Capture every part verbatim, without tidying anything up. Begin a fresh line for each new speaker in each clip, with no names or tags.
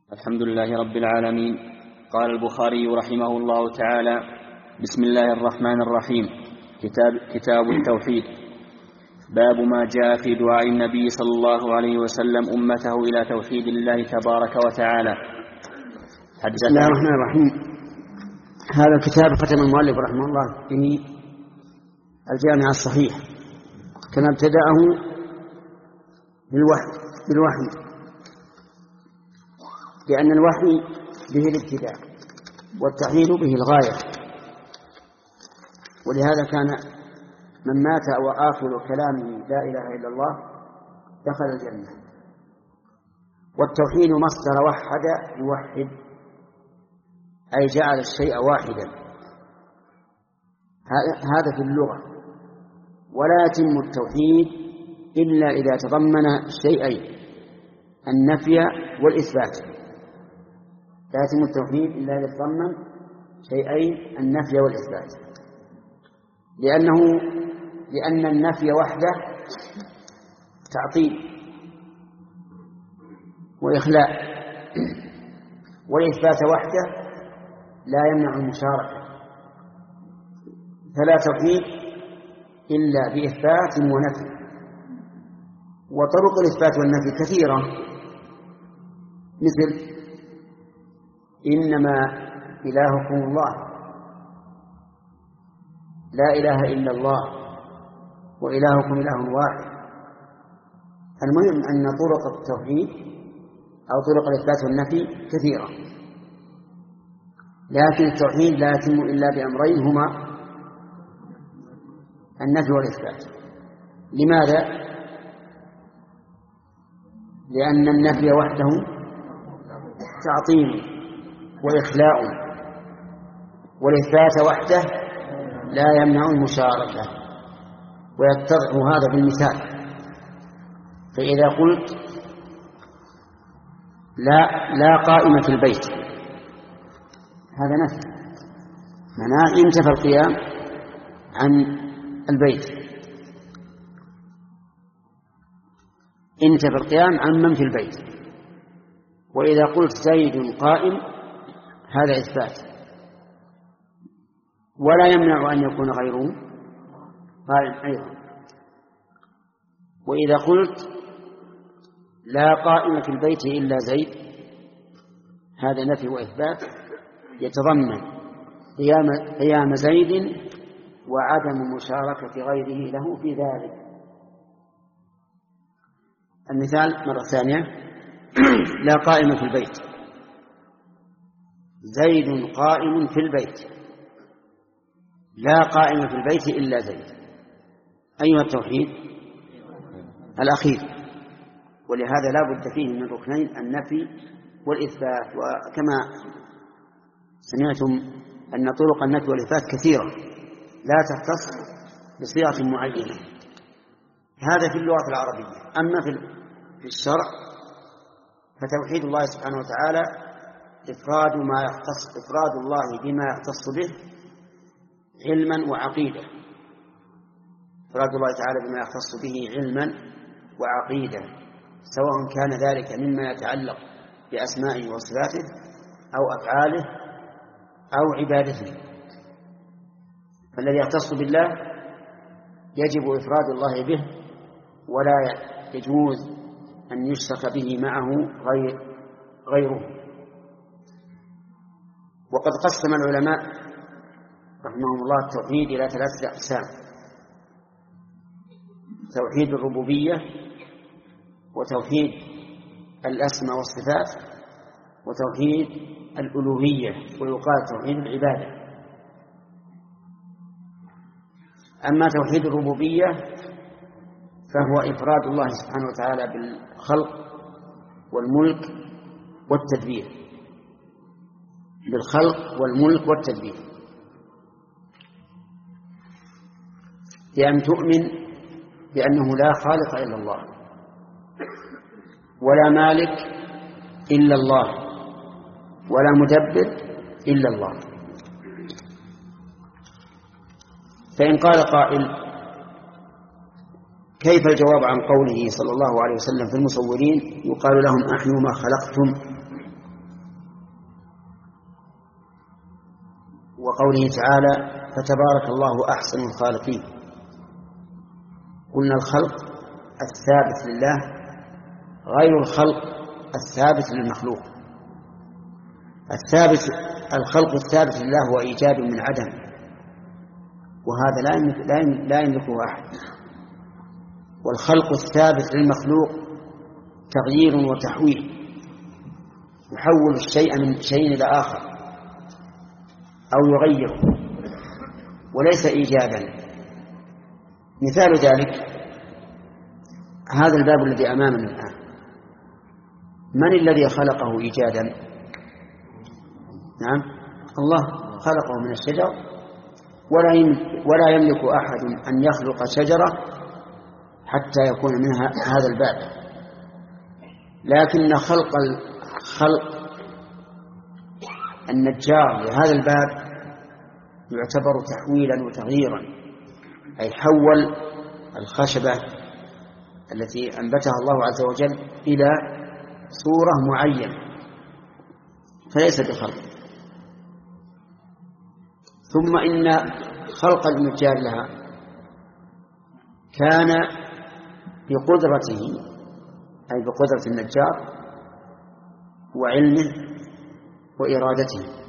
الحمد لله رب العالمين. قال البخاري رحمه الله تعالى: بسم الله الرحمن الرحيم. كتاب, كتاب التوحيد. باب ما جاء في دعاء النبي صلى الله عليه وسلم أمته إلى توحيد الله تبارك وتعالى.
بسم الله الرحمن الرحيم. هذا الكتاب ختم المؤلف رحمه الله به الجامع الصحيح كما ابتدأه بالوحي بالوحي لأن الوحي به الابتداء والتحليل به الغاية، ولهذا كان من مات وآخر كلامه لا إله إلا الله دخل الجنة. والتوحيد مصدر وحد يوحد، أي جعل الشيء واحدا، هذا في اللغة. ولا يتم التوحيد إلا إذا تضمن شيئين: النفي والإثبات. لا يتم التوحيد إلا إذا تضمن شيئين: النفي والإثبات، لأنه لأن النفي وحده تعطيل وإخلاء، والإثبات وحده لا يمنع المشاركة. فلا توحيد إلا بإثبات ونفي. وطرق الإثبات والنفي كثيرة، مثل: إنما إلهكم الله، لا إله إلا الله، وإلهكم إله واحد. المهم أن طرق التوحيد أو طرق الإثبات والنفي كثيرة، لكن التوحيد لا يتم إلا بأمرين هما النفي والإثبات. لماذا؟ لأن النفي وحده تعطيل وإخلاء، والإثبات وحده لا يمنع المشاركة. ويتضح هذا بالمثال. فإذا قلت لا لا قائمة في البيت، هذا نفي، معناه انتفى القيام عن البيت، انتفى القيام عن من في البيت. وإذا قلت زيد قائم، هذا إثبات، ولا يمنع أن يكون غيره قائم أيضا. وإذا قلت لا قائم في البيت إلا زيد، هذا نفي وإثبات يتضمن قيام, قيام زيد وعدم مشاركة غيره له في ذلك. المثال مرة ثانية: لا قائم في البيت، زيد قائم في البيت، لا قائم في البيت إلا زيد. أيها التوحيد الأخير، ولهذا لا بد فيه من ركنين: النفي والإثبات. وكما سمعتم أن طرق النفي والإثبات كثيرة لا تختص بصيغة معينة. هذا في اللغة العربية. أما في الشرع فتوحيد الله سبحانه وتعالى إفراد ما يختص إفراد الله بما يختص به علما وعقيدة. إفراد الله تعالى بما يختص به علما وعقيدة، سواء كان ذلك مما يتعلق بأسمائه وصفاته أو أفعاله أو عبادته. فالذي يختص بالله يجب إفراد الله به، ولا يجوز أن يشرك به معه غير غيره. وقد قسم العلماء رحمهم الله التوحيد إلى ثلاثة أقسام: توحيد الربوبية، وتوحيد الأسماء والصفات، وتوحيد الألوهية، ويقال توحيد العبادة. أما توحيد الربوبية فهو إفراد الله سبحانه وتعالى بالخلق والملك والتدبير، بالخلق والملك والتدبير، بأن تؤمن بأنه لا خالق إلا الله، ولا مالك إلا الله، ولا مدبر إلا الله. فإن قال قائل: كيف الجواب عن قوله صلى الله عليه وسلم في المصورين يقال لهم: أحيوا ما خلقتم وقوله تعالى فتبارك الله أحسن الخالقين. قلنا الخلق الثابت لله غير الخلق الثابت للمخلوق. الثابت الخلق الثابت لله هو إيجاد من عدم، وهذا لا يملك لا يملكه أحد. والخلق الثابت للمخلوق تغيير وتحويل، يحول الشيء من شيء إلى آخر أو يغيره، وليس إيجادا. مثال ذلك هذا الباب الذي أمامنا الآن، من الذي خلقه إيجادا؟ نعم الله خلقه من الشجر، ولا يملك أحد أن يخلق شجرة حتى يكون منها هذا الباب. لكن خلق خلق النجار لهذا الباب يعتبر تحويلا وتغييرا، أي حول الخشبة التي أنبتها الله عز وجل إلى صورة معينة، فليس بخلق. ثم إن خلق النجار لها كان بقدرته، أي بقدرة النجار وعلمه وإرادته.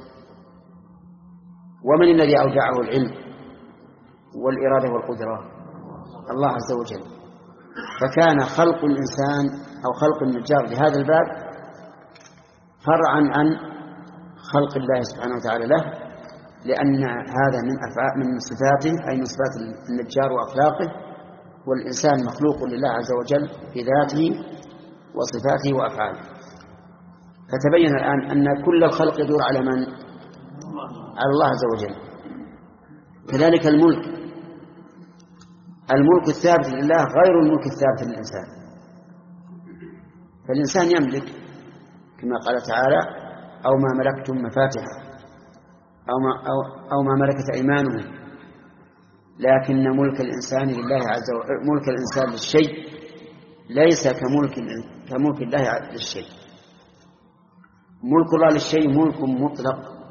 ومن الذي أودعه العلم والإرادة والقدرة؟ الله عز وجل. فكان خلق الإنسان أو خلق النجار لهذا الباب فرعا عن خلق الله سبحانه وتعالى له، لأن هذا من أفعال من صفاته، أي من صفات النجار وأخلاقه، والإنسان مخلوق لله عز وجل بذاته وصفاته وأفعاله. فتبين الآن أن كل الخلق يدور على من؟ على الله عز وجل. كذلك الملك، الملك الثابت لله غير الملك الثابت للإنسان. فالإنسان يملك كما قال تعالى أو ما ملكتم مفاتحه أو ما, أو, أو ما ملكت أيمانهم، لكن ملك الإنسان لله عز وجل، ملك الإنسان للشيء ليس كملك كملك الله للشيء. ملك الله للشيء ملك مطلق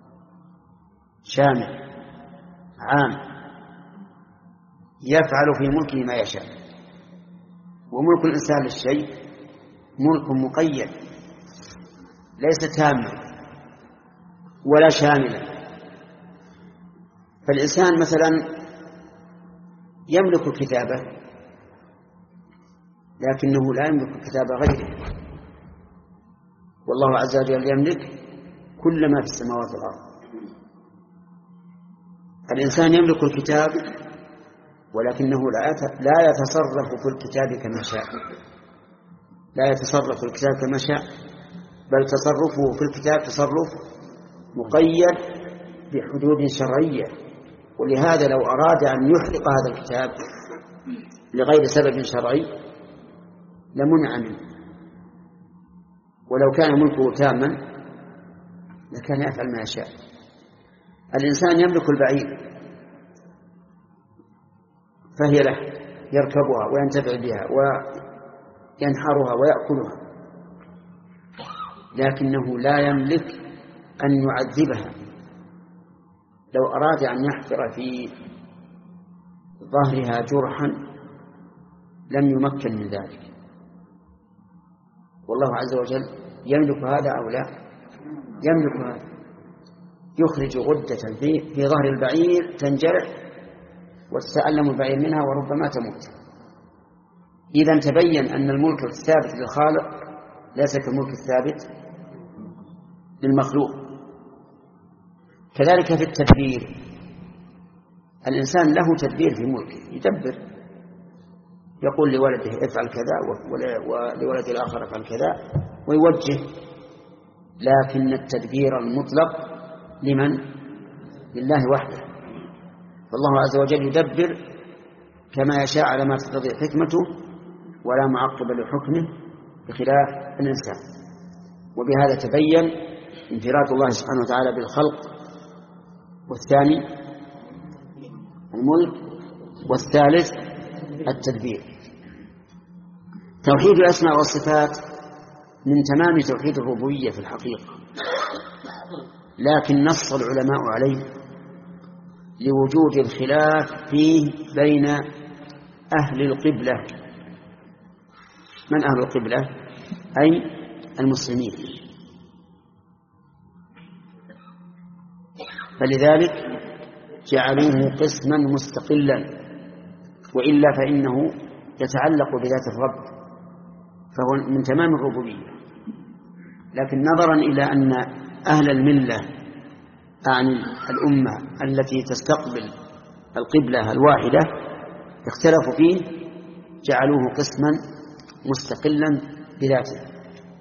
شامل عام يفعل في ملكه ما يشاء، وملك الإنسان للشيء ملك مقيد ليس تاما ولا شاملا. فالإنسان مثلا يملك كتابه لكنه لا يملك كتاب غيره، والله عز وجل يملك كل ما في السماوات والأرض. الإنسان يملك الكتاب ولكنه لا يتصرف في الكتاب كما شاء، لا يتصرف في الكتاب كما شاء، بل تصرفه في الكتاب تصرف مقيد بحدود شرعية. ولهذا لو أراد أن يحرق هذا الكتاب لغير سبب شرعي لمنع منه، ولو كان ملكه تاما لكان يفعل ما يشاء. الإنسان يملك البعير فهي له، يركبها وينتفع بها وينحرها ويأكلها، لكنه لا يملك أن يعذبها. لو أراد أن يحفر في ظهرها جرحا لم يمكن من ذلك. والله عز وجل يملك هذا أو لا؟ يملك هذا. يخرج غدة في, في ظهر البعير تنجرح وتتألم البعير منها وربما تموت. إذن تبين أن الملك الثابت للخالق ليس كالملك الثابت للمخلوق. كذلك في التدبير، الإنسان له تدبير في ملكه، يدبر، يقول لولده افعل كذا ولولد الآخر افعل كذا ويوجه. لكن التدبير المطلق لمن؟ لله وحده. فالله عز وجل يدبر كما يشاء على ما تقتضي حكمته ولا معقب لحكمه بخلاف الإنسان. وبهذا تبين انفراد الله سبحانه وتعالى بالخلق، والثاني الملك، والثالث التدبير. توحيد الأسماء والصفات من تمام توحيد الربوبية في الحقيقة، لكن نص العلماء عليه لوجود الخلاف فيه بين أهل القبلة. من أهل القبلة؟ أي المسلمين. فلذلك جعلوه قسما مستقلا، وإلا فإنه يتعلق بذات الرب، فهو من تمام الربوبية. لكن نظرا إلى أن أهل الملة عن الأمة التي تستقبل القبلة الواحدة اختلفوا فيه، جعلوه قسما مستقلا بذاته.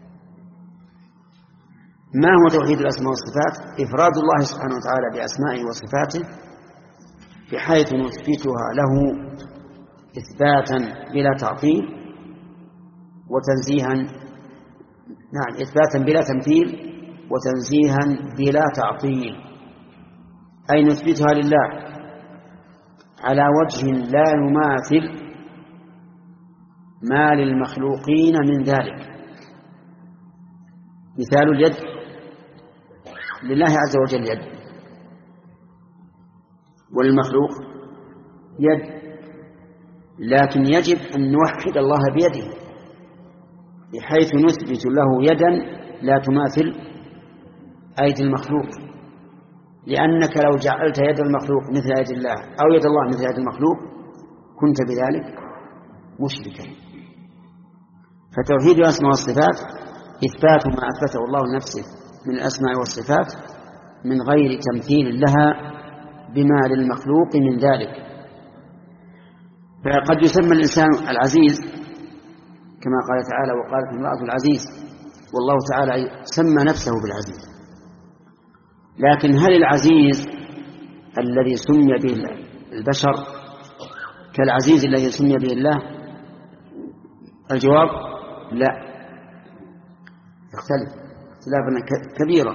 ما هو توحيد الأسماء والصفات؟ إفراد الله سبحانه وتعالى بأسمائه وصفاته بحيث نثبتها له إثباتا بلا تعطيل، وتنزيها نعم إثباتا بلا تمثيل، وتنزيها بلا تعطيل، أي نثبتها لله على وجه لا يماثل ما للمخلوقين من ذلك. مثال اليد، لله عز وجل يد، وللمخلوق يد، لكن يجب أن نوحد الله بيده بحيث نثبت له يدا لا تماثل أيدي المخلوق، لأنك لو جعلت يد المخلوق مثل يد الله أو يد الله مثل يد المخلوق كنت بذلك مشركا. فتوحيد الأسماء والصفات إثبات ما أثبته الله لنفسه من الأسماء والصفات من غير تمثيل لها بما للمخلوق من ذلك. فقد يسمى الإنسان العزيز كما قال تعالى: وقالت امرأة العزيز، والله تعالى سمى نفسه بالعزيز. لكن هل العزيز الذي سمي به البشر كالعزيز الذي سمي به الله؟ الجواب لا، يختلف اختلافا كبيرا.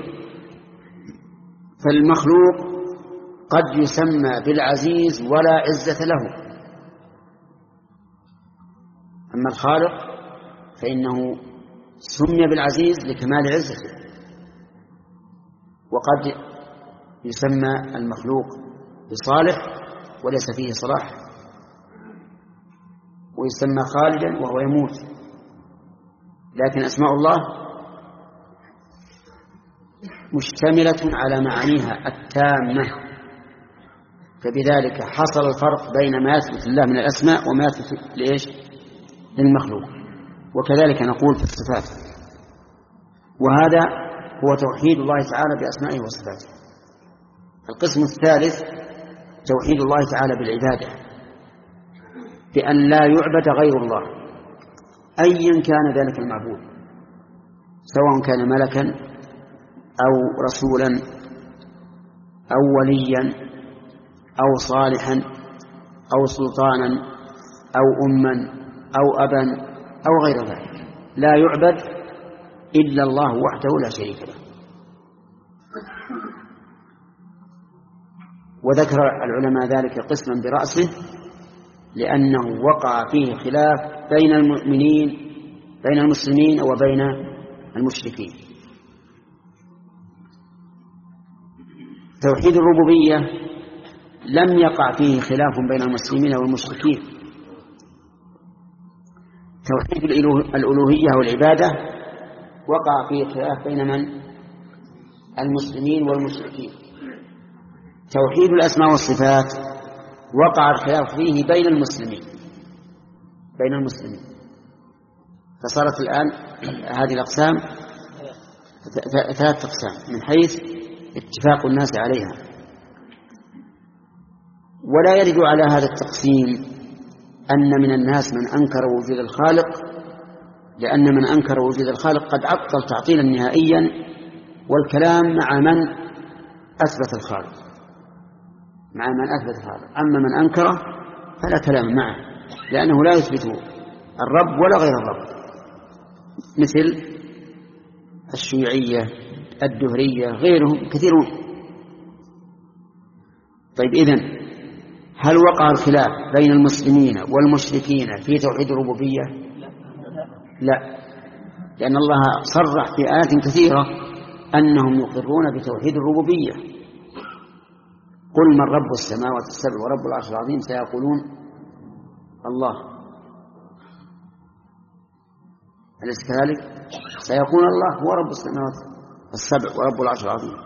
فالمخلوق قد يسمى بالعزيز ولا عزة له، أما الخالق فإنه سمي بالعزيز لكمال عزته. وقد يسمى المخلوق بصالح وليس فيه صلاح، ويسمى خالدا وهو يموت. لكن أسماء الله مشتملة على معانيها التامة، فبذلك حصل الفرق بين ما يثبت الله من الأسماء وما يثبت لإيش؟ للمخلوق. وكذلك نقول في الصفات. وهذا هو توحيد الله تعالى بأسمائه وصفاته. القسم الثالث توحيد الله تعالى بالعبادة، بأن لا يعبد غير الله أيا كان ذلك المعبود، سواء كان ملكا أو رسولا أو وليا أو صالحا أو سلطانا أو أما أو أبا أو غير ذلك، لا يعبد إلا الله وحده لا شريك له. وذكر العلماء ذلك قسما برأسه لأنه وقع فيه خلاف بين المؤمنين بين المسلمين وبين المشركين. توحيد الربوبية لم يقع فيه خلاف بين المسلمين والمشركين. توحيد الألوهية والعبادة وقع فيه خلاف بين من؟ المسلمين والمشركين. توحيد الأسماء والصفات وقع الخلاف فيه بين المسلمين بين المسلمين فصارت الآن هذه الأقسام ثلاث أقسام من حيث اتفاق الناس عليها. ولا يرد على هذا التقسيم أن من الناس من أنكر وجود الخالق، لأن من أنكر وجود الخالق قد عطل تعطيلا نهائيا، والكلام مع من أثبت الخالق مع من أثبت الخالق. أما من أنكره فلا كلام معه، لأنه لا يثبت الرب ولا غير الرب، مثل الشيوعية الدهرية غيرهم كثيرون. طيب إذن هل وقع الخلاف بين المسلمين والمشركين في توحيد الربوبية؟ لا، لأن الله صرح في آيات كثيرة أنهم يقرون بتوحيد الربوبية، قل من رب السماوات السبع ورب العرش العظيم سيقولون الله. أليس كذلك؟ سيقول الله هو رب السماوات السبع ورب العرش العظيم.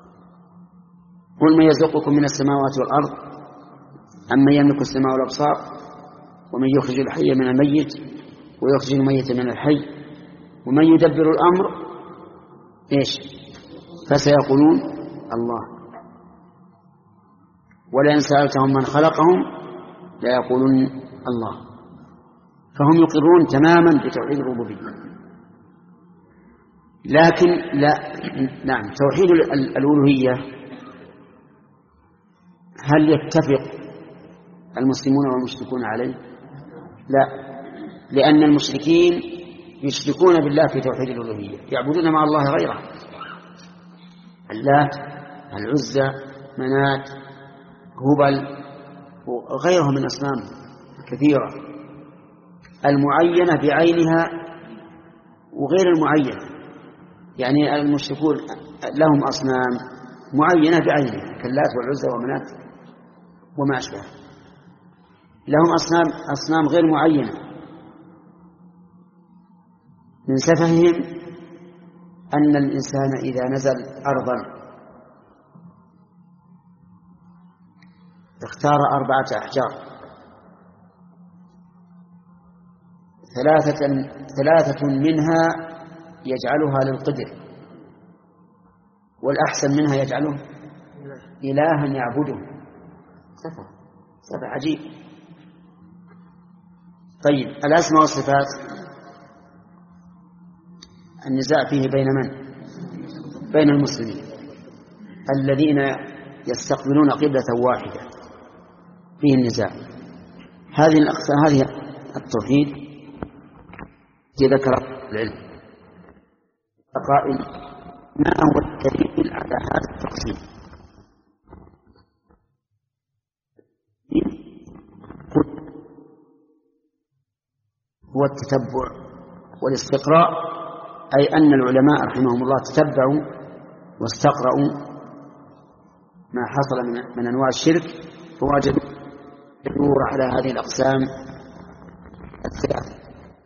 قل من يرزقكم من السماوات والأرض أمن يملك السماء والأبصار ومن يخرج الحي من الميت ويخرج الميت من الحي ومن يدبر الأمر إيش؟ فسيقولون الله. ولئن سألتهم من خلقهم ليقولون الله. فهم يقرون تماما بتوحيد الربوبية. لكن لا نعم توحيد الألوهية هل يتفق المسلمون والمشركون عليه؟ لا، لأن المشركين يشركون بالله في توحيد الألوهية، يعبدون مع الله غيره، اللات، العزى، منات، هبل وغيرهم من أصنام كثيرة، المعينة بعينها وغير المعينة. يعني المشركون لهم أصنام معينة بعينها كاللات والعزى ومنات وما أشبه، لهم أصنام أصنام غير معينة. من سفههم أن الإنسان إذا نزل أرضا اختار أربعة أحجار، ثلاثة, ثلاثة منها يجعلها للقدر والأحسن منها يجعله إلها يعبده. سفه سفه عجيب. طيب الأسماء والصفات النزاع فيه بين من؟ بين المسلمين الذين يستقبلون قبلة واحدة، فيه النزاع. هذه الأقسام، هذه التوحيد ذكر العلم قائل ما هو الدليل على هذا التقسيم؟ هو التتبع والاستقراء، أي أن العلماء رحمهم الله تتبعوا واستقرأوا ما حصل من, من أنواع الشرك فوجدوا الدور على هذه الأقسام الثلاثة.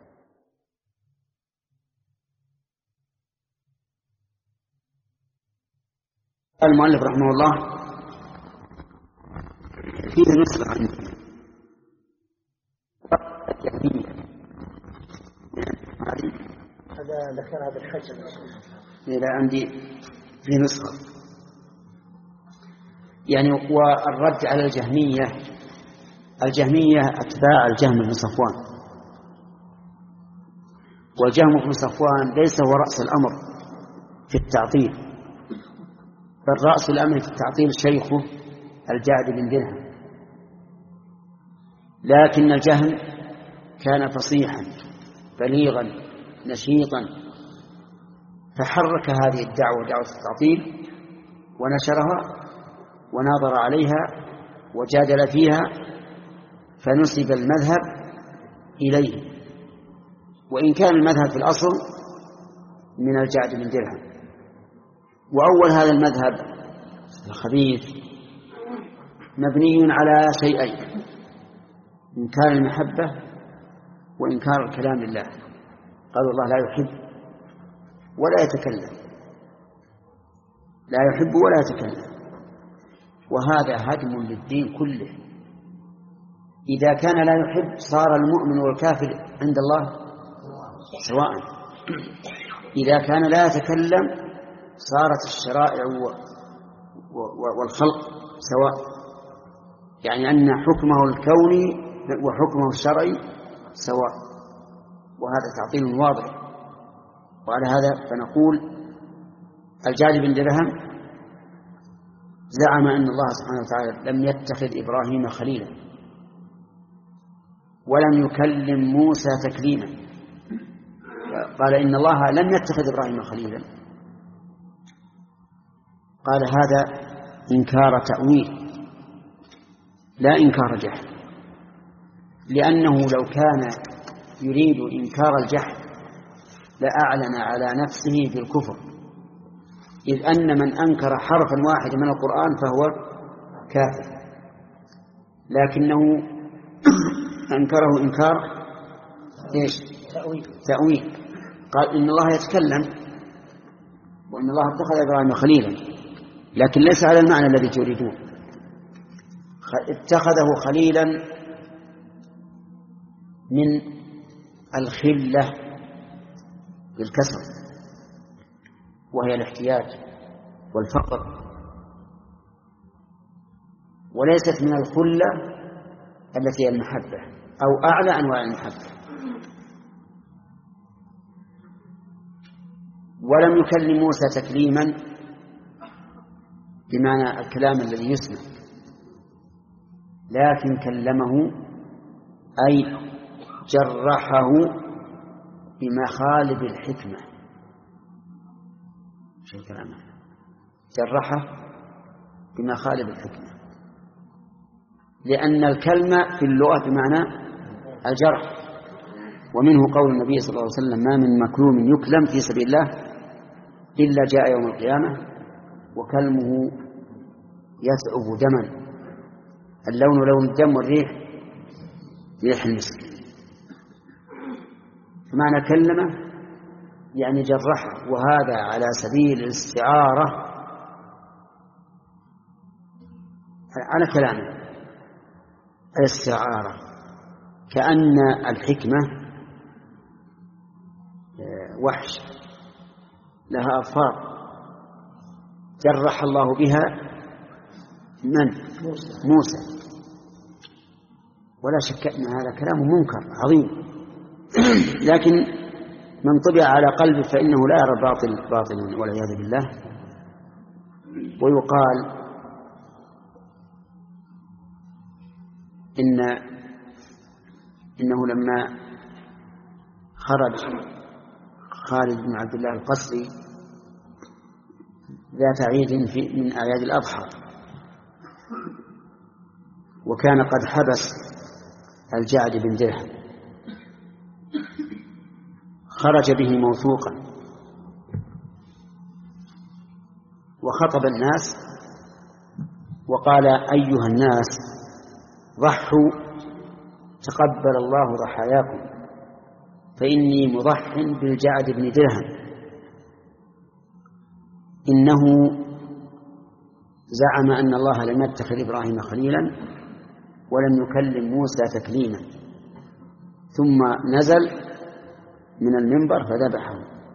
المؤلف رحمه الله فيه نسخة عنده
هذا ذكرها بالحج
إلى عندي في نسخة يعني. والرد على الجهمية، الجهمية أتباع الجهم بن صفوان، والجهم بن صفوان ليس هو رأس الأمر في التعطيل، بل رأس الأمر في التعطيل شيخه الجعد بن درهم. لكن الجهم كان فصيحا بليغا نشيطا، فحرك هذه الدعوة دعوة التعطيل ونشرها وناظر عليها وجادل فيها، فنسب المذهب إليه، وإن كان المذهب في الأصل من الجعد بن درهم. وأول هذا المذهب الخبيث مبني على شيئين: إنكار المحبة وإنكار الكلام لله. قالوا الله لا يحب ولا يتكلم، لا يحب ولا يتكلم، وهذا هدم للدين كله. إذا كان لا يحب صار المؤمن والكافر عند الله سواء، إذا كان لا يتكلم صارت الشرائع والخلق سواء، يعني أن حكمه الكوني وحكمه الشرعي سواء، وهذا تعطيل واضح. وعلى هذا فنقول الجعد بن درهم زعم أن الله سبحانه وتعالى لم يتخذ إبراهيم خليلا ولم يكلم موسى تكليما. قال إن الله لم يتخذ إبراهيم خليلا، قال هذا إنكار تأويل لا إنكار جحد، لأنه لو كان يريد إنكار الجحد لأعلن على نفسه بالكفر، إذ أن من أنكر حرفا واحدا من القرآن فهو كافر، لكنه أنكره إنكار إيش؟ تأويل. تأويل. قال إن الله يتكلم وإن الله اتخذ إبراهيم خليلا، لكن ليس على المعنى الذي تريدون. اتخذه خليلا من الخلة بالكسر، وهي الاحتياج والفقر، وليست من الخلة التي هي المحبة أو أعلى أنواع المحبة. ولم يكلم موسى تكليما بمعنى الكلام الذي يسمع، لكن كلمه أي جرحه بمخالب الحكمة. شو الكلام؟ جرحه بمخالب الحكمة، لأن الكلمة في اللغة بمعنى الجرح، ومنه قول النبي صلى الله عليه وسلم: ما من مكلوم يكلم في سبيل الله إلا جاء يوم القيامة وكلمه يثعب دما، اللون لون الدم والريح ريح المسك. فمعنى كلمة يعني جرحه، وهذا على سبيل الاستعارة على كلامه، الاستعارة، كأن الحكمة وحش لها أظفار جرح الله بها من؟ موسى. ولا شك أن هذا كلام منكر عظيم، لكن من طبع على قلبه فإنه لا يرى الباطل باطلا والعياذ بالله. ويقال إن إنه لما خرج خالد بن عبد الله القسري ذات عيد من أعياد الأضحى، وكان قد حبس الجعد بن درهم، خرج به موثوقا وخطب الناس وقال: أيها الناس ضحوا تقبل الله ضحاياكم، فإني مضح بالجعد بن درهم، إنه زعم أن الله لم يتخذ إبراهيم خليلا ولم يكلم موسى تكليما، ثم نزل من المنبر فذبحه.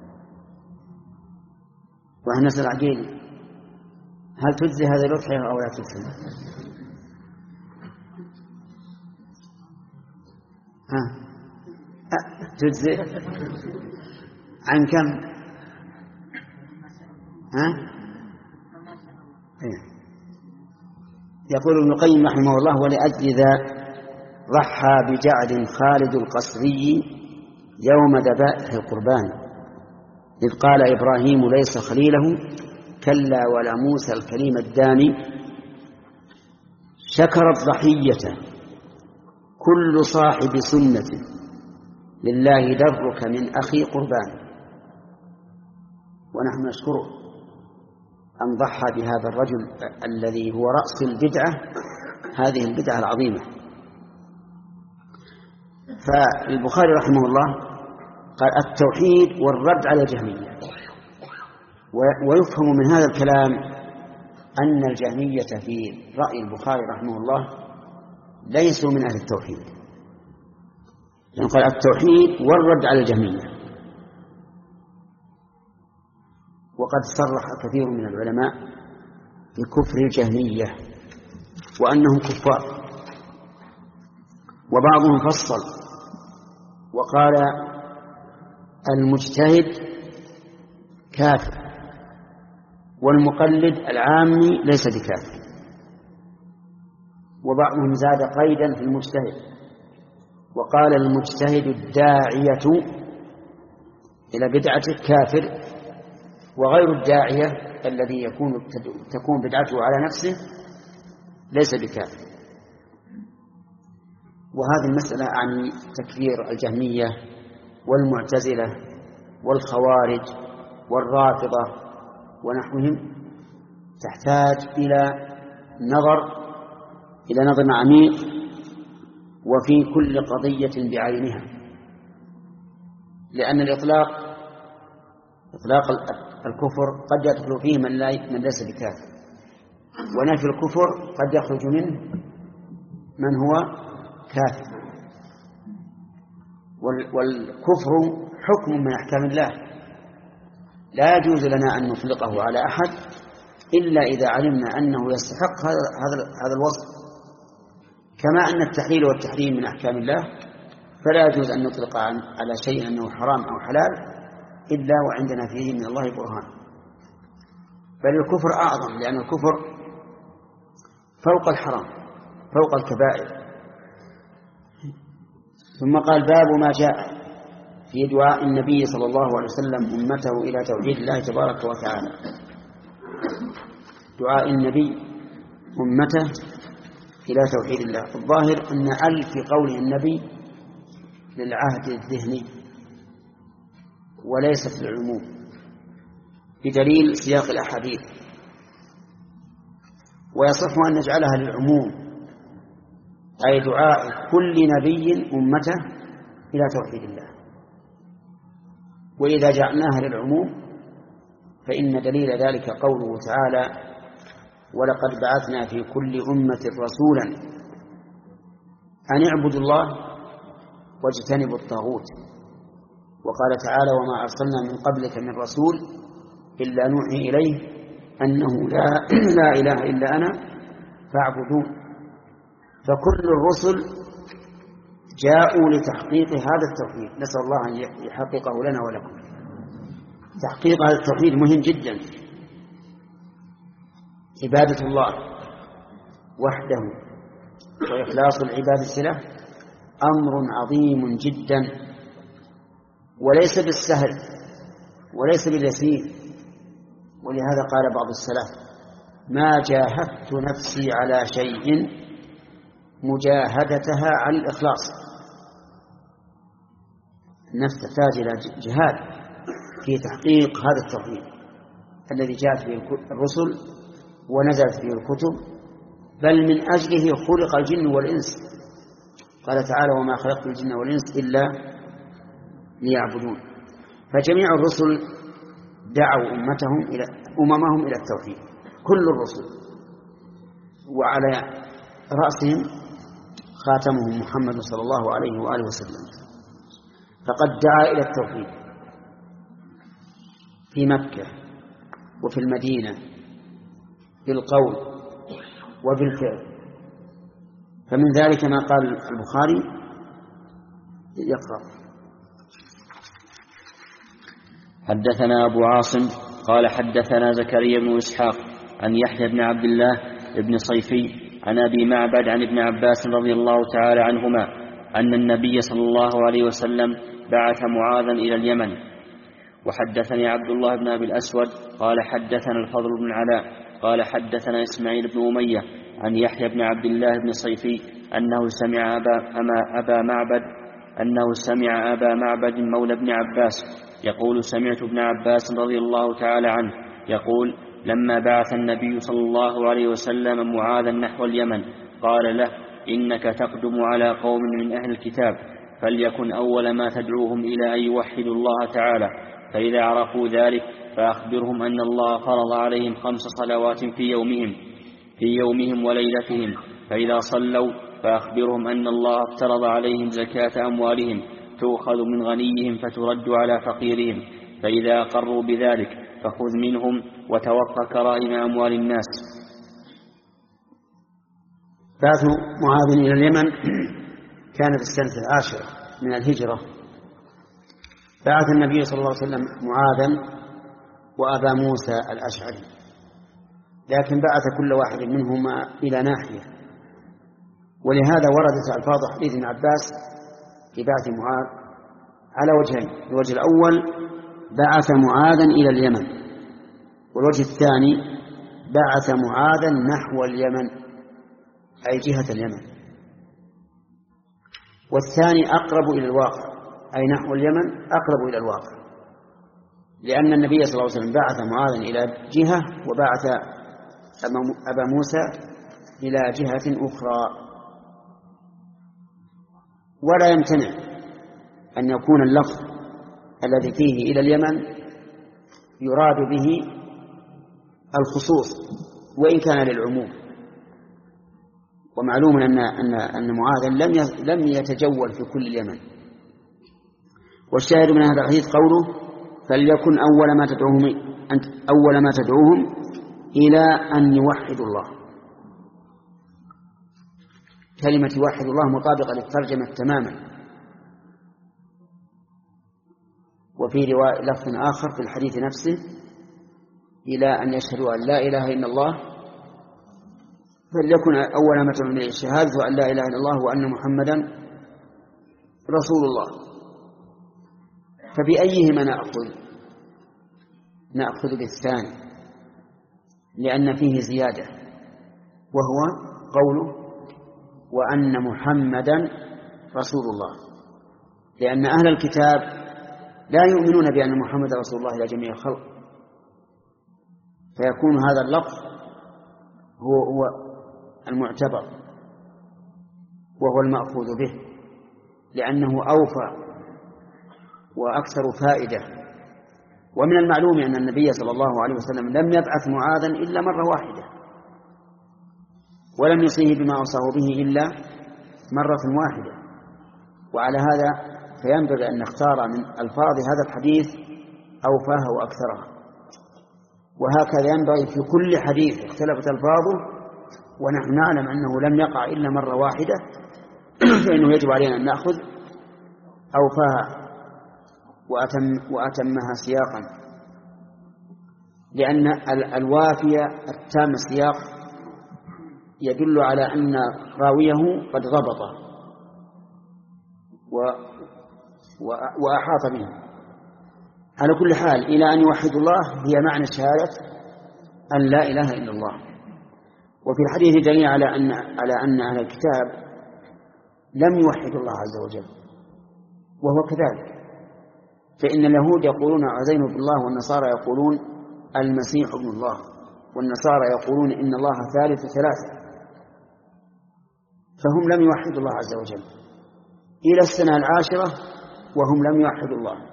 وإحنا نسأل عجيل: هل تجزي هذا الأضحية أو لا تجزي؟ ها تجزي عن كم؟ ها؟ يقول ابن القيم رحمه الله: ولأجل ذا ضحى بجعد خالد القسري يوم ذبائح القربان، إذ قال إبراهيم ليس خليله كلا ولا موسى الكليم الداني. شكر الضحية كل صاحب سنة لله درك من أخي قربان. ونحن نشكره أن ضحى بهذا الرجل الذي هو رأس البدعة، هذه البدعة العظيمة. فالبخاري رحمه الله قال: التوحيد والرد على الجهمية. ويفهم من هذا الكلام أن الجهمية في رأي البخاري رحمه الله ليسوا من أهل التوحيد، يعني قال التوحيد والرد على الجهمية. وقد صرح كثير من العلماء بكفر الجهمية وأنهم كفار، وبعضهم فصل وقال المجتهد كافر والمقلد العامي ليس بكافر، وبعضهم زاد قيدا في المجتهد وقال المجتهد الداعية إلى بدعته كافر، وغير الداعية الذي يكون تكون بدعته على نفسه ليس بكافر. وهذه المسألة عن تكفير الجهمية والمعتزلة والخوارج والرافضة ونحوهم تحتاج إلى نظر إذا نظرنا عميق وفي كل قضية بعينها، لأن الإطلاق إطلاق الكفر قد يدخل فيه من, لا من ليس بكافر، ونفي الكفر قد يخرج منه من هو كافر. والكفر حكم من أحكام الله، لا يجوز لنا أن نطلقه على أحد إلا إذا علمنا أنه يستحق هذا هذا الوصف. كما أن التحليل والتحريم من أحكام الله، فلا يجوز أن نطلق على شيء أنه حرام أو حلال إلا وعندنا فيه من الله برهان. بل الكفر أعظم، لأن الكفر فوق الحرام، فوق الكبائر. ثم قال: باب ما جاء في دعاء النبي صلى الله عليه وسلم أمته إلى توحيد الله تبارك وتعالى. دعاء النبي أمته إلى توحيد الله. الظاهر أن أل في قول النبي للعهد الذهني وليست للعموم، بدليل سياق الأحاديث، ويصح أن نجعلها للعموم، أي دعاء كل نبي أمته إلى توحيد الله. وإذا جعلناها للعموم فإن دليل ذلك قوله تعالى: ولقد بعثنا في كل أمة رسولا أن اعبدوا الله واجتنبوا الطاغوت. وقال تعالى: وما أرسلنا من قبلك من رسول إلا نوحي إليه أنه لا, لا إله إلا أنا فاعبدون. فكل الرسل جاءوا لتحقيق هذا التوحيد، نسأل الله أن يحققه لنا ولكم. تحقيق هذا التوحيد مهم جدا، عبادة الله وحده وإخلاص العبادة له أمر عظيم جدا، وليس بالسهل وليس باليسير. ولهذا قال بعض السلف: ما جاهدت نفسي على شيء مجاهدتها على الإخلاص. النفس تحتاج إلى جهاد في تحقيق هذا التوحيد الذي جاءت به الرسل ونزلت به الكتب، بل من أجله خلق الجن والإنس. قال تعالى: وما خلقت الجن والإنس إلا ليعبدون. فجميع الرسل دعوا أمتهم إلى أممهم إلى التوحيد، كل الرسل، وعلى رأسهم خاتمهم محمد صلى الله عليه وآله وسلم، فقد دعا إلى التوحيد في مكة وفي المدينة بالقول وبالفعل. فمن ذلك ما قال البخاري: يقرأ.
حدثنا أبو عاصم قال حدثنا زكريا بن إسحاق عن يحيى بن عبد الله بن صيفي عن أبي معبد عن ابن عباس رضي الله تعالى عنهما أن النبي صلى الله عليه وسلم بعث معاذا إلى اليمن. وحدثني عبد الله بن أبي الأسود قال حدثنا الفضل بن علاء قال حدثنا إسماعيل بن أمية عن يحيى بن عبد الله بن صيفي أنه سمع أبا, أما أبا معبد أنه سمع أبا معبد مولى ابن عباس يقول: سمعت ابن عباس رضي الله تعالى عنه يقول: لما بعث النبي صلى الله عليه وسلم معاذا نحو اليمن قال له: إنك تقدم على قوم من أهل الكتاب، فليكن أول ما تدعوهم إلى أن يوحدوا الله تعالى، فإذا عرفوا ذلك فأخبرهم أن الله فرض عليهم خمس صلوات في يومهم في يومهم وليلتهم، فإذا صلوا فأخبرهم أن الله افترض عليهم زكاة أموالهم تؤخذ من غنيهم فترد على فقيرهم، فإذا أقروا بذلك فخذ منهم وتوقى كرائم أموال الناس.
بعث معاذ إلى اليمن كان في السنة العاشرة من الهجرة. بعث النبي صلى الله عليه وسلم معاذا وأبا موسى الأشعري، لكن بعث كل واحد منهما إلى ناحية. ولهذا وردت ألفاظ حديث ابن عباس في بعث معاذ على وجهين: الوجه الأول بعث معاذا إلى اليمن، والوجه الثاني بعث معاذا نحو اليمن أي جهة اليمن، والثاني أقرب إلى الواقع أي نحو اليمن أقرب إلى الواقع، لأن النبي صلى الله عليه وسلم بعث معاذا إلى جهة وبعث أبا موسى إلى جهة أخرى. ولا يمتنع أن يكون اللفظ الذي فيه إلى اليمن يراد به الخصوص وإن كان للعموم. ومعلوم أن أن أن معاذا لم لم يتجول في كل اليمن. والشاهد من هذا الحديث قوله: فليكن أول ما تدعوهم أنت أول ما تدعوهم إلى أن يوحدوا الله. كلمة يوحد الله مطابقة للترجمة تماما. وفي رواية لفظ آخر في الحديث نفسه: إلى أن يشهدوا أن لا إله إلا الله. فليكن أول ما تدعوهم إليه الشهادة أن لا إله إلا الله وأن محمدا رسول الله. فبأيهما نأخذ؟ نأخذ بالثاني، لأن فيه زيادة، وهو قوله: وأن محمدا رسول الله. لأن أهل الكتاب لا يؤمنون بأن محمد رسول الله إلى جميع الخلق، فيكون هذا اللفظ هو, هو المعتبر وهو المأخوذ به، لأنه أوفى وأكثر فائدة. ومن المعلوم أن النبي صلى الله عليه وسلم لم يبعث معاذا إلا مرة واحدة، ولم يصيه بما أوصاه به إلا مرة واحدة. وعلى هذا فينبغي أن نختار من ألفاظ هذا الحديث أوفاها وأكثرها. وهكذا ينبغي في كل حديث اختلفت ألفاظه ونحن نعلم أنه لم يقع إلا مرة واحدة فإنه يجب علينا أن نأخذ أوفاها وأتم وأتمها سياقا، لأن الوافية التام السياق يدل على أن راويه قد ضبطه وأحاط به. على كل حال إلى أن يوحد الله هي معنى شهادة أن لا إله إلا الله. وفي الحديث دليل على أن على أن أهل الكتاب لم يوحدوا الله عز وجل، وهو كذلك. فإن اليهود يقولون عزير بن الله، والنصارى يقولون المسيح ابن الله، والنصارى يقولون إن الله ثالث ثلاثة. فهم لم يوحدوا الله عز وجل إلى السنة العاشرة وهم لم يوحدوا الله.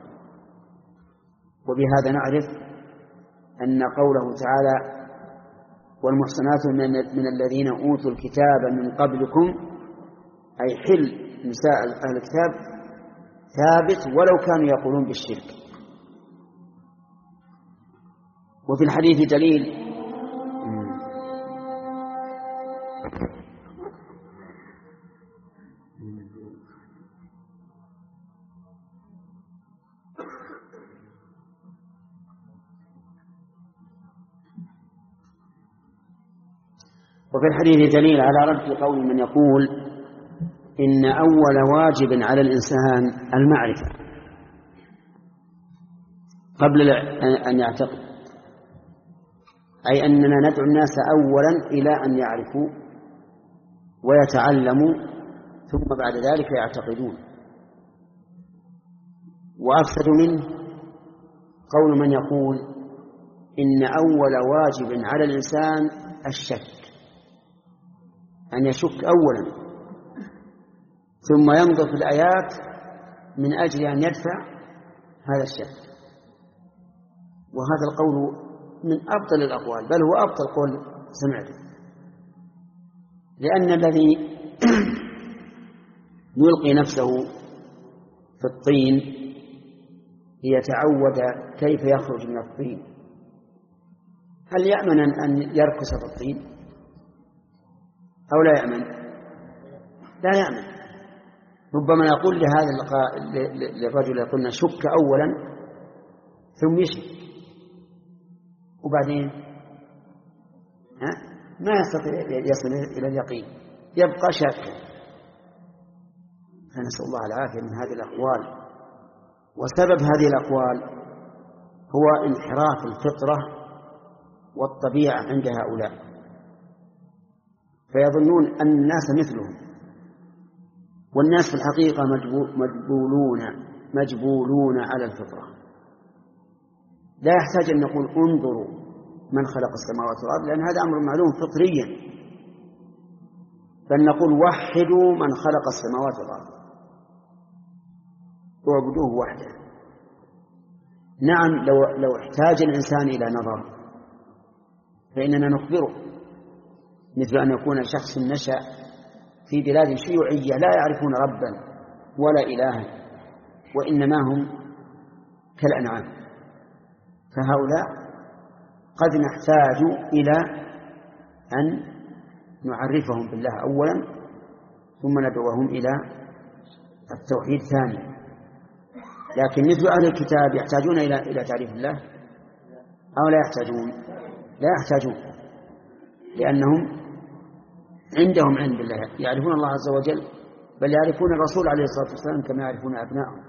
وبهذا نعرف أن قوله تعالى: والمحصنات من الذين أوتوا الكتاب من قبلكم، أي حل نساء أهل الكتاب، ثابت ولو كانوا يقولون بالشرك. وفي الحديث دليل وفي الحديث دليل على رد قول من يقول إن أول واجب على الإنسان المعرفة قبل أن يعتقد، أي أننا ندعو الناس أولا إلى أن يعرفوا ويتعلموا ثم بعد ذلك يعتقدون. وأفسد منه قول من يقول إن أول واجب على الإنسان الشك، أن يشك أولا ثم ينظر في الآيات من أجل أن يدفع هذا الشك. وهذا القول من أبطل الأقوال، بل هو أبطل قول سمعته، لأن الذي يلقي نفسه في الطين ليتعود كيف يخرج من الطين، هل يأمن أن يركس في الطين أو لا يأمن؟ لا يأمن. ربما يقول لهذا للرجل يقولنا شك أولا ثم يشك، وبعدين ها ما يستطيع يصل إلى اليقين، يبقى شاكا. فنسأل الله العافية من هذه الأقوال. وسبب هذه الأقوال هو انحراف الفطرة والطبيعة عند هؤلاء، فيظنون أن الناس مثلهم، والناس في الحقيقة مجبولون مجبولون على الفطرة. لا يحتاج أن نقول انظروا من خلق السماوات والأرض، لأن هذا أمر معلوم فطريا. بل نقول وحدوا من خلق السماوات والأرض واعبدوه وحده. نعم، لو, لو احتاج الإنسان إلى نظر فإننا نخبره، مثل أن يكون شخص نشأ في بلاد شيوعية لا يعرفون ربا ولا إلها وإنما هم كالأنعام، فهؤلاء قد نحتاج إلى أن نعرفهم بالله أولا ثم ندعوهم إلى التوحيد ثانيا. لكن مثل أهل الكتاب يحتاجون إلى إلى تعريف الله أو لا يحتاجون؟ لا يحتاجون، لأنهم عندهم علم بالله، يعرفون الله عز وجل، بل يعرفون الرسول عليه الصلاة والسلام كما يعرفون أبنائهم.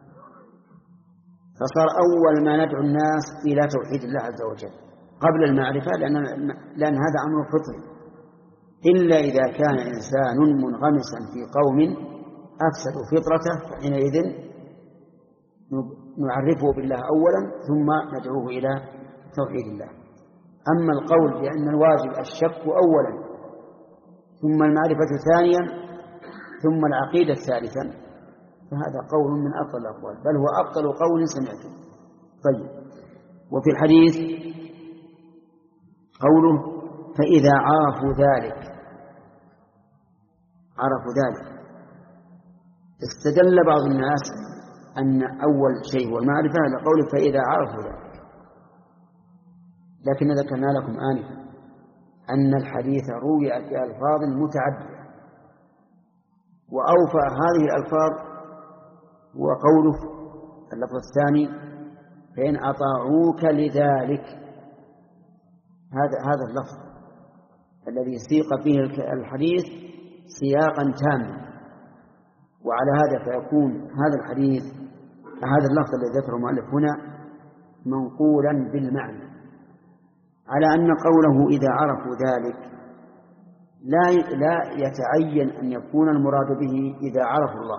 فصار أول ما ندعو الناس إلى توحيد الله عز وجل قبل المعرفة، لأن, لأن هذا أمر فطري، إلا إذا كان إنسان منغمسا في قوم أفسدوا فطرته فحينئذ نعرفه بالله أولا ثم ندعوه إلى توحيد الله. أما القول بأن الواجب الشك أولا ثم المعرفة ثانيا ثم العقيدة ثالثا فهذا قول من أفضل الأقوال، بل هو أفضل قول سمعته. طيب، وفي الحديث قوله فإذا عرفوا ذلك، عرفوا ذلك، استدل بعض الناس أن أول شيء هو المعرفة لقوله فإذا عرفوا ذلك، لكن ذكرنا لكم آنفا أن الحديث روي بألفاظ متعددة، وأوفى هذه الألفاظ هو قوله اللفظ الثاني فإن أطاعوك لذلك. هذا هذا اللفظ الذي سيق فيه الحديث سياقا تاما، وعلى هذا فيكون هذا الحديث هذا اللفظ الذي ذكره المؤلف هنا منقولا بالمعنى، على أن قوله إذا عرفوا ذلك لا لا يتعين أن يكون المراد به إذا عرفوا الله،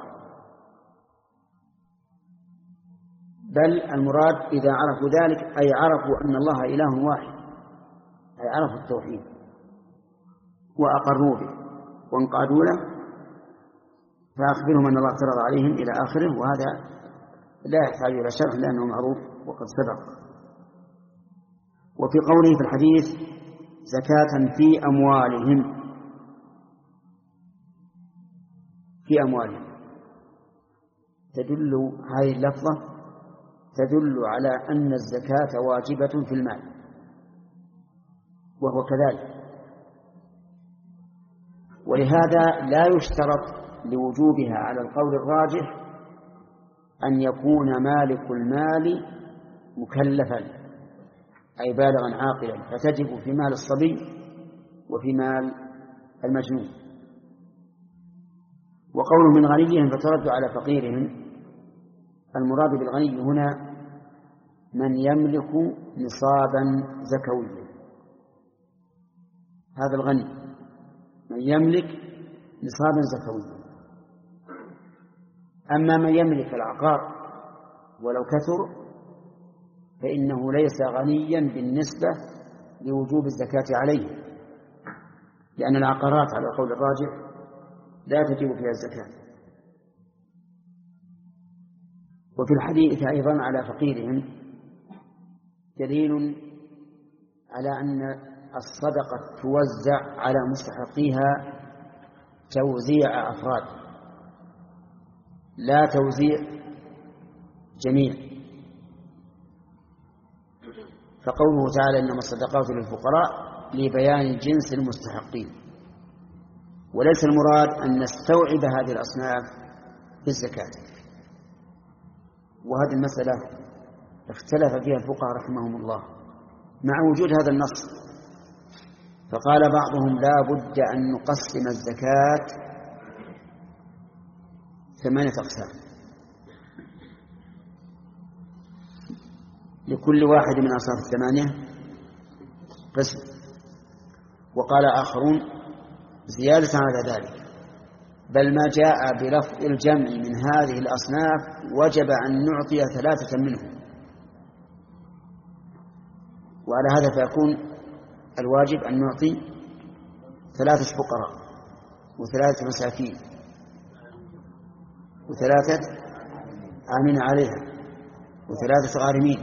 بل المراد إذا عرفوا ذلك أي عرفوا أن الله إله واحد، أي عرفوا التوحيد وأقروا به وانقادوا له، فأخبرهم أن الله افترض عليهم إلى آخره، وهذا لا يحتاج إلى شرح لأنه معروف وقد سبق. وفي قوله في الحديث زكاة في أموالهم، في أموالهم تدل هذه اللفظة تدل على أن الزكاة واجبة في المال، وهو كذلك، ولهذا لا يشترط لوجوبها على القول الراجح أن يكون مالك المال مكلفا أي بالغا عاقلا، فتجب في مال الصبي وفي مال المجنون. وقوله من غنيهم فترد على فقيرهم، المراد بالغني هنا من يملك نصابا زكويا، هذا الغني من يملك نصابا زكويا. أما من يملك العقار ولو كثر فإنه ليس غنيا بالنسبة لوجوب الزكاة عليه، لأن العقارات على القول الراجح لا تجب فيها الزكاة. وفي الحديث أيضا على فقيرهم دليل على أن الصدقة توزع على مستحقيها توزيع أفراد لا توزيع جميع. فقوله تعالى إنما الصدقات للفقراء لبيان جنس المستحقين، وليس المراد أن نستوعب هذه الأصناف في الزكاة. وهذه المسألة اختلف فيها الفقهاء رحمهم الله مع وجود هذا النص، فقال بعضهم لا بد أن نقسم الزكاة ثمانية أقسام، لكل واحد من أصناف الثمانية قسم. وقال آخرون زيادة على ذلك، بل ما جاء بلفظ الجمع من هذه الأصناف وجب أن نعطي ثلاثة منهم، وعلى هذا فيكون الواجب أن نعطي ثلاثة فقراء وثلاثة مساكين وثلاثة آمن عليها وثلاثة غارمين،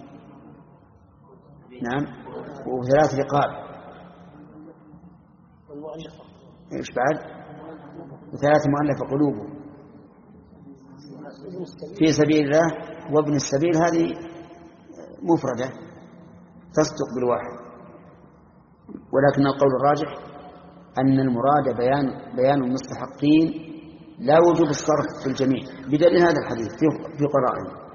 نعم، وثلاث رقاب، إيش بعد؟ وثلاث مؤلفة قلوبهم في سبيل الله وابن السبيل، هذه مفردة تصدق بالواحد. ولكن القول الراجح أن المراد بيان بيان المستحقين لا وجوب الصرف في الجميع، بدليل هذا الحديث في قرائن.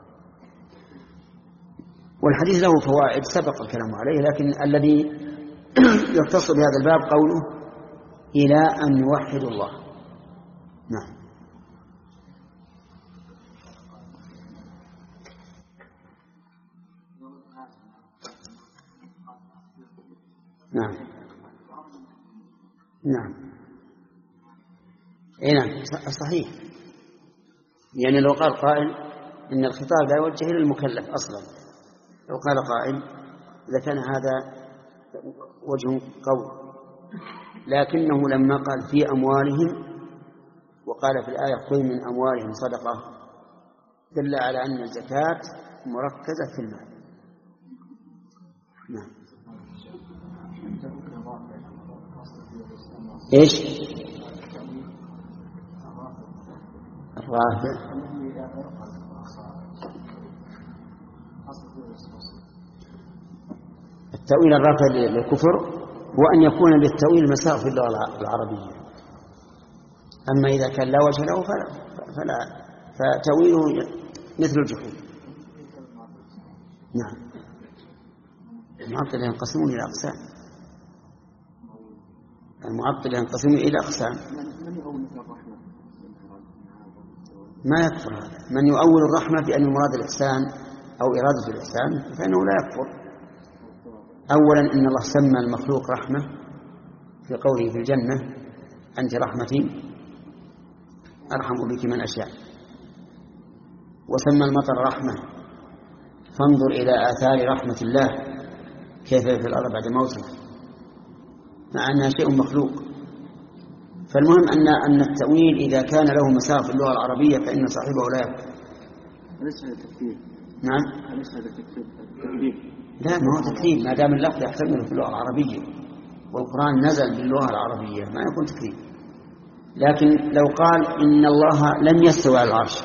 والحديث له فوائد سبق الكلام عليه، لكن الذي يختص بهذا الباب قوله إلى أن يوحدوا الله. نعم. نعم نعم اي نعم صحيح. يعني لو قال قائل ان الخطاب لا يوجه الى المكلف اصلا، لو قال قائل لكان هذا وجه قول، لكنه لما قال في اموالهم وقال في الايه خذ من اموالهم صدقه دل على ان الزكاه مركزه في المال. نعم. ايش الرافع؟ التأويل الرافع للكفر هو أن يكون للتأويل مساء في اللغة العربية، أما إذا كان لا وجه له فلا, فلا فتأويله مثل الجحود. نعم. المعطل ينقسمون إلى أقسام، المعطل ينقسمون إلى أقسام. ما يكفر هذا، من يؤول الرحمة بأن المراد الإحسان أو إرادة الإحسان فإنه لا يكفر. أولا إن الله سمى المخلوق رحمة في قوله في الجنة أنت رحمتي أرحم بك من أشاء، وسمى المطر رحمة فانظر إلى آثار رحمة الله كيف في الأرض بعد موته، مع أنها شيء مخلوق. فالمهم أن أن التأويل إذا كان له مساق في اللغة العربية فإن صاحبه لا يكفر.
أليس هذا تكذيب؟
نعم.
أليس هذا تكذيب؟
لا، ما هو تكذيب ما دام اللفظ يحتمل في اللغة العربية والقرآن نزل باللغة العربية ما يكون تكذيب. لكن لو قال إن الله لم يستوى على العرش،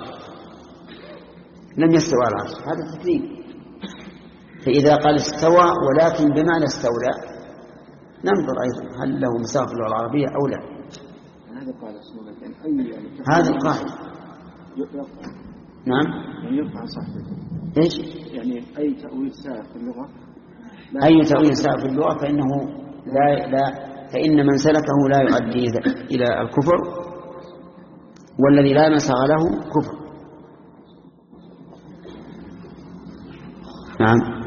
لم يستوى على العرش، هذا تكذيب. فإذا قال استوى ولكن بمعنى استولى ننظر أيضا هل له مساق في اللغة العربية أو لا.
هذا قال أي
هذا القاعدة. نعم.
يعني يرفع صحبه.
إيش؟
يعني أي تأويل سائر في اللغة.
أي تأويل سائر في اللغة فإنه لا لا فإن من سلكه لا يؤدي إلى الكفر، والذي لا مساغ له كفر. نعم.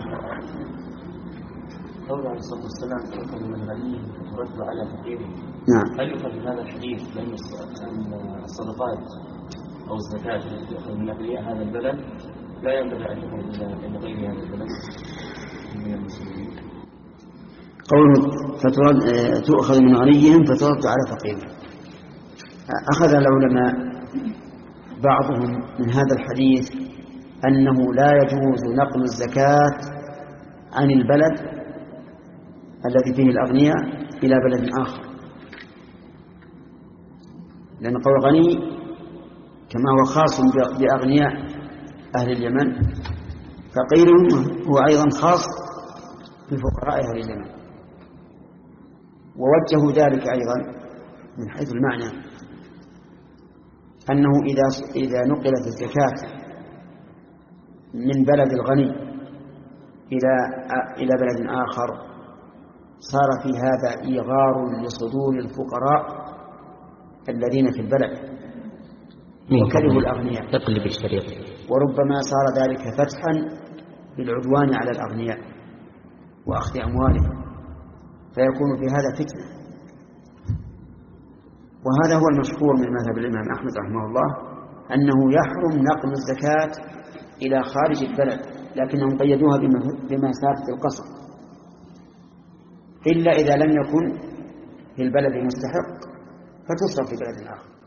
قول عليه الصلاة والسلام تؤخذ من غنيه وترد على فقيره.
نعم.
هل يؤخذ من هذا الحديث بأن الصدقات أو الزكاة التي تؤخذ من أغنياء هذا البلد لا ينبغي أن تكون إلا من غير هذا البلد من المسلمين؟
قوله تؤخذ من غنيهم فترد على فقيرهم، أخذ العلماء بعضهم من هذا الحديث أنه لا يجوز نقل الزكاة عن البلد الذي فيه الأغنياء إلى بلد آخر، لأن قول غني كما هو خاص بأغنياء أهل اليمن، فقيرهم هو أيضا خاص بفقراء أهل اليمن. ووجهوا ذلك أيضا من حيث المعنى أنه إذا إذا نقلت الزكاة من بلد الغني إلى إلى بلد آخر صار في هذا إيغار لصدور الفقراء الذين في البلد وكرهوا الأغنياء،
تقلب الشريط،
وربما صار ذلك فتحا للعدوان على الأغنياء وأخذ أموالهم، فيكون في هذا فتنة. وهذا هو المشهور من مذهب الإمام أحمد رحمه الله أنه يحرم نقل الزكاة إلى خارج البلد، لكنهم قيدوها بمسافة القصر، إلا إذا لم يكن في البلد مستحق فتصرف في بلد آخر.